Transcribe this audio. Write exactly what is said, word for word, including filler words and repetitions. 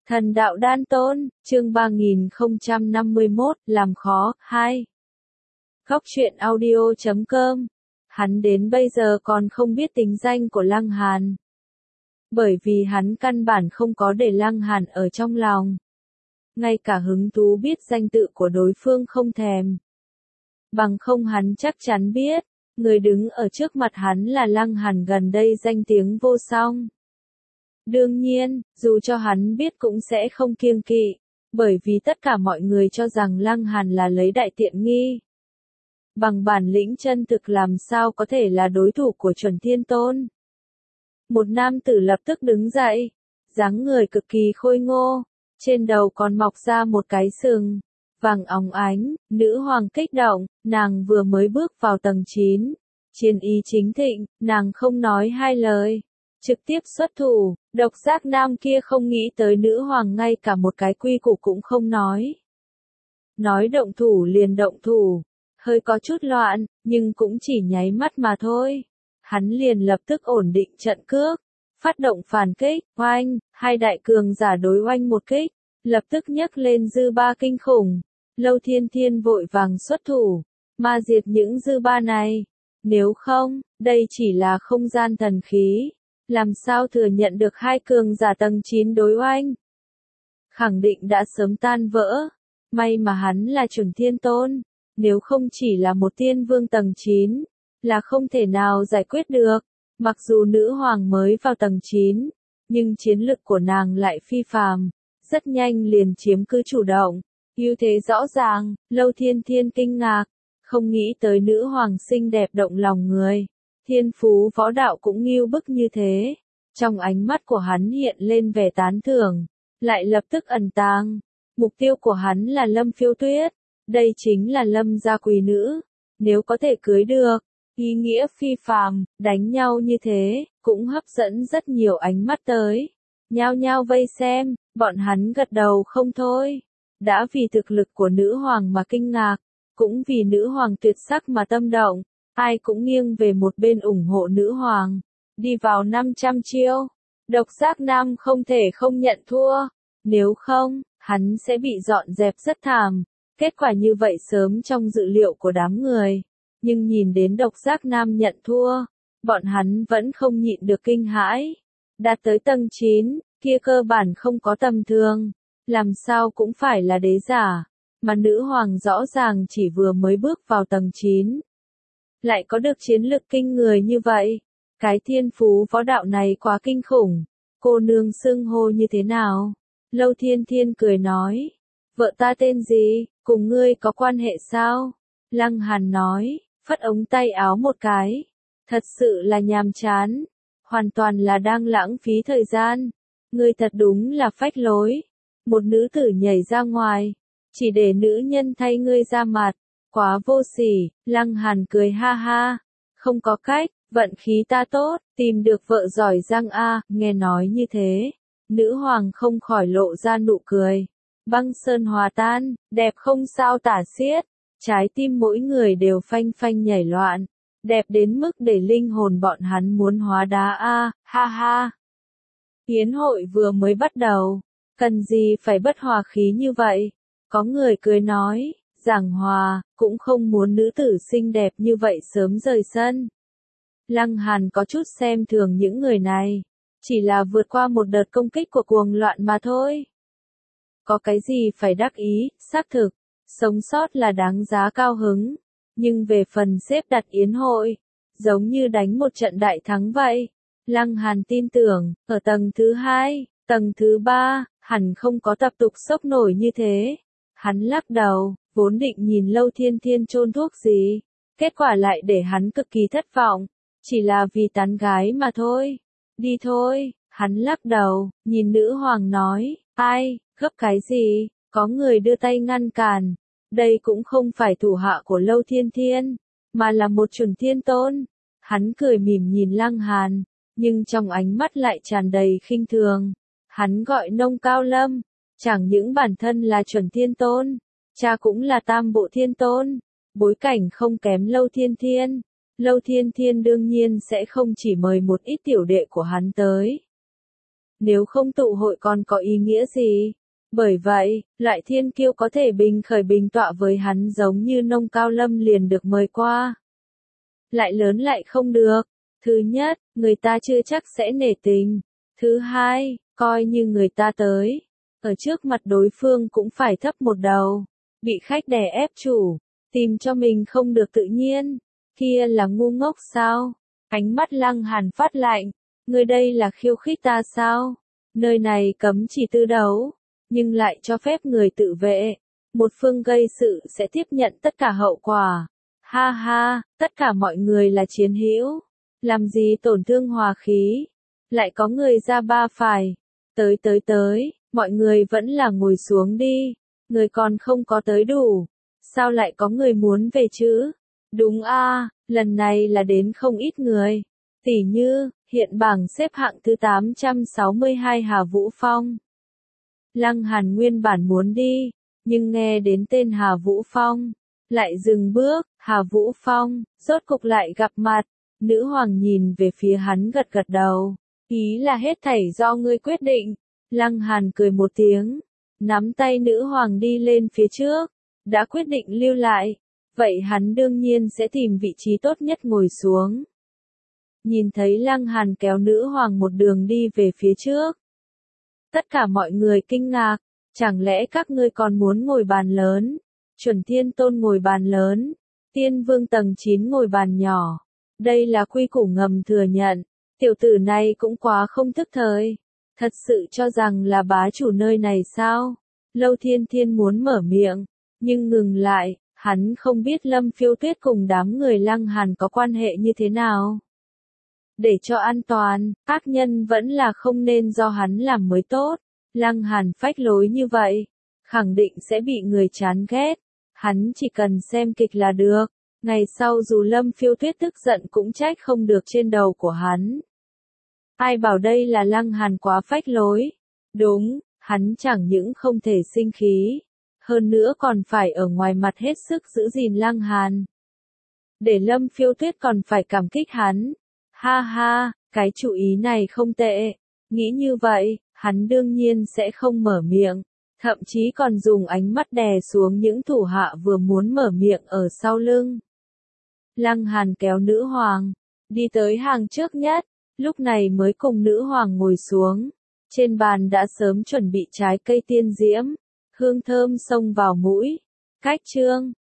Thần đạo đan tôn, chương ba nghìn không trăm năm mươi mốt, làm khó, hai. Góc truyện audio chấm com. Hắn đến bây giờ còn không biết tính danh của Lăng Hàn. Bởi vì hắn căn bản không có để Lăng Hàn ở trong lòng. Ngay cả hứng thú biết danh tự của đối phương không thèm. Bằng không hắn chắc chắn biết, người đứng ở trước mặt hắn là Lăng Hàn gần đây danh tiếng vô song. Đương nhiên, dù cho hắn biết cũng sẽ không kiêng kỵ, bởi vì tất cả mọi người cho rằng Lăng Hàn là lấy đại tiện nghi. Bằng bản lĩnh chân thực làm sao có thể là đối thủ của Chuẩn Thiên Tôn. Một nam tử lập tức đứng dậy, dáng người cực kỳ khôi ngô, trên đầu còn mọc ra một cái sừng vàng óng ánh, nữ hoàng kích động, nàng vừa mới bước vào tầng chín, chiến ý chính thịnh, nàng không nói hai lời. Trực tiếp xuất thủ, độc giác nam kia không nghĩ tới nữ hoàng ngay cả một cái quy củ cũng không nói. Nói động thủ liền động thủ, hơi có chút loạn, nhưng cũng chỉ nháy mắt mà thôi. Hắn liền lập tức ổn định trận cước, phát động phản kích, oanh, hai đại cường giả đối oanh một kích, lập tức nhấc lên dư ba kinh khủng. Lâu Thiên Thiên vội vàng xuất thủ, ma diệt những dư ba này. Nếu không, đây chỉ là không gian thần khí. Làm sao thừa nhận được hai cường giả tầng chín đối oanh? Khẳng định đã sớm tan vỡ. May mà hắn là Chuẩn Thiên Tôn. Nếu không chỉ là một tiên vương tầng chín, là không thể nào giải quyết được. Mặc dù nữ hoàng mới vào tầng chín, nhưng chiến lực của nàng lại phi phàm. Rất nhanh liền chiếm cứ chủ động. Ưu thế rõ ràng, Lâu Thiên Thiên kinh ngạc. Không nghĩ tới nữ hoàng xinh đẹp động lòng người. Thiên phú võ đạo cũng nghiêu bức như thế. Trong ánh mắt của hắn hiện lên vẻ tán thưởng, lại lập tức ẩn tàng. Mục tiêu của hắn là Lâm Phiêu Tuyết. Đây chính là Lâm gia quý nữ. Nếu có thể cưới được, ý nghĩa phi phàm, đánh nhau như thế, cũng hấp dẫn rất nhiều ánh mắt tới. Nhao nhao vây xem, bọn hắn gật đầu không thôi. Đã vì thực lực của nữ hoàng mà kinh ngạc, cũng vì nữ hoàng tuyệt sắc mà tâm động. Ai cũng nghiêng về một bên ủng hộ nữ hoàng. Đi vào năm trăm chiêu. Độc giác nam không thể không nhận thua. Nếu không, hắn sẽ bị dọn dẹp rất thảm. Kết quả như vậy sớm trong dự liệu của đám người. Nhưng nhìn đến độc giác nam nhận thua, bọn hắn vẫn không nhịn được kinh hãi. Đạt tới tầng chín, kia cơ bản không có tầm thường. Làm sao cũng phải là đế giả. Mà nữ hoàng rõ ràng chỉ vừa mới bước vào tầng chín. Lại có được chiến lực kinh người như vậy. Cái thiên phú võ đạo này quá kinh khủng. Cô nương xưng hô như thế nào? Lâu Thiên Thiên cười nói. Vợ ta tên gì? Cùng ngươi có quan hệ sao? Lăng Hàn nói, phất ống tay áo một cái. Thật sự là nhàm chán. Hoàn toàn là đang lãng phí thời gian. Ngươi thật đúng là phách lối. Một nữ tử nhảy ra ngoài. Chỉ để nữ nhân thay ngươi ra mặt. Quá vô sỉ, Lăng Hàn cười ha ha. Không có cách, vận khí ta tốt, tìm được vợ giỏi giang a, nghe nói như thế. Nữ hoàng không khỏi lộ ra nụ cười. Băng sơn hòa tan, đẹp không sao tả xiết. Trái tim mỗi người đều phanh phanh nhảy loạn. Đẹp đến mức để linh hồn bọn hắn muốn hóa đá a, ha ha. Yến hội vừa mới bắt đầu. Cần gì phải bất hòa khí như vậy? Có người cười nói. Giảng hòa, cũng không muốn nữ tử xinh đẹp như vậy sớm rời sân. Lăng Hàn có chút xem thường những người này. Chỉ là vượt qua một đợt công kích của cuồng loạn mà thôi. Có cái gì phải đắc ý, xác thực. Sống sót là đáng giá cao hứng. Nhưng về phần xếp đặt yến hội, giống như đánh một trận đại thắng vậy. Lăng Hàn tin tưởng, ở tầng thứ hai, tầng thứ ba, hẳn không có tập tục sốc nổi như thế. Hắn lắc đầu. Vốn định nhìn Lâu Thiên Thiên chôn thuốc gì, kết quả lại để hắn cực kỳ thất vọng, chỉ là vì tán gái mà thôi. Đi thôi, hắn lắc đầu, nhìn nữ hoàng nói, ai, gấp cái gì, có người đưa tay ngăn cản. Đây cũng không phải thủ hạ của Lâu Thiên Thiên, mà là một Chuẩn Thiên Tôn. Hắn cười mỉm nhìn Lăng Hàn, nhưng trong ánh mắt lại tràn đầy khinh thường. Hắn gọi Nông Cao Lâm, chẳng những bản thân là Chuẩn Thiên Tôn. Cha cũng là Tam Bộ Thiên Tôn, bối cảnh không kém Lâu Thiên Thiên. Lâu Thiên Thiên đương nhiên sẽ không chỉ mời một ít tiểu đệ của hắn tới. nếu không tụ hội còn có ý nghĩa gì? Bởi vậy, loại thiên kiêu có thể bình khởi bình tọa với hắn giống như Nông Cao Lâm liền được mời qua. Lại lớn lại không được. Thứ nhất, người ta chưa chắc sẽ nể tình. Thứ hai, coi như người ta tới. Ở trước mặt đối phương cũng phải thấp một đầu. Bị khách đè ép chủ. Tìm cho mình không được tự nhiên. Kia là ngu ngốc sao? Ánh mắt Lăng Hàn phát lạnh. Người đây là khiêu khích ta sao? Nơi này cấm chỉ tư đấu. Nhưng lại cho phép người tự vệ. Một phương gây sự sẽ tiếp nhận tất cả hậu quả. Ha ha, tất cả mọi người là chiến hữu. Làm gì tổn thương hòa khí. Lại có người ra ba phải. Tới tới tới, mọi người vẫn là ngồi xuống đi. Người còn không có tới đủ. Sao lại có người muốn về chứ? Đúng a, lần này là đến không ít người. Tỉ như, hiện bảng xếp hạng thứ tám trăm sáu mươi hai Hà Vũ Phong. Lăng Hàn nguyên bản muốn đi, nhưng nghe đến tên Hà Vũ Phong, lại dừng bước. Hà Vũ Phong, rốt cục lại gặp mặt. Nữ hoàng nhìn về phía hắn gật gật đầu. Ý là hết thảy do ngươi quyết định. Lăng Hàn cười một tiếng, nắm tay nữ hoàng đi lên phía trước. Đã quyết định lưu lại, vậy hắn đương nhiên sẽ tìm vị trí tốt nhất ngồi xuống. Nhìn thấy Lăng Hàn kéo nữ hoàng một đường đi về phía trước. Tất cả mọi người kinh ngạc, chẳng lẽ các ngươi còn muốn ngồi bàn lớn? Chuẩn Thiên Tôn ngồi bàn lớn, Tiên Vương tầng chín ngồi bàn nhỏ. Đây là quy củ ngầm thừa nhận, tiểu tử này cũng quá không thức thời. Thật sự cho rằng là bá chủ nơi này sao? Lâu Thiên Thiên muốn mở miệng, nhưng ngừng lại, hắn không biết Lâm Phiêu Tuyết cùng đám người Lăng Hàn có quan hệ như thế nào. Để cho an toàn, ác nhân vẫn là không nên do hắn làm mới tốt. Lăng Hàn phách lối như vậy, khẳng định sẽ bị người chán ghét. Hắn chỉ cần xem kịch là được. Ngày sau dù Lâm Phiêu Tuyết tức giận cũng trách không được trên đầu của hắn. Ai bảo đây là Lăng Hàn quá phách lối? Đúng, hắn chẳng những không thể sinh khí, hơn nữa còn phải ở ngoài mặt hết sức giữ gìn Lăng Hàn. Để Lâm Phiêu Tuyết còn phải cảm kích hắn. Ha ha, cái chủ ý này không tệ. Nghĩ như vậy, hắn đương nhiên sẽ không mở miệng, thậm chí còn dùng ánh mắt đè xuống những thủ hạ vừa muốn mở miệng ở sau lưng. Lăng Hàn kéo nữ hoàng, đi tới hàng trước nhất, lúc này mới cùng nữ hoàng ngồi xuống. Trên bàn đã sớm chuẩn bị trái cây tiên diễm, hương thơm xông vào mũi. Cách chương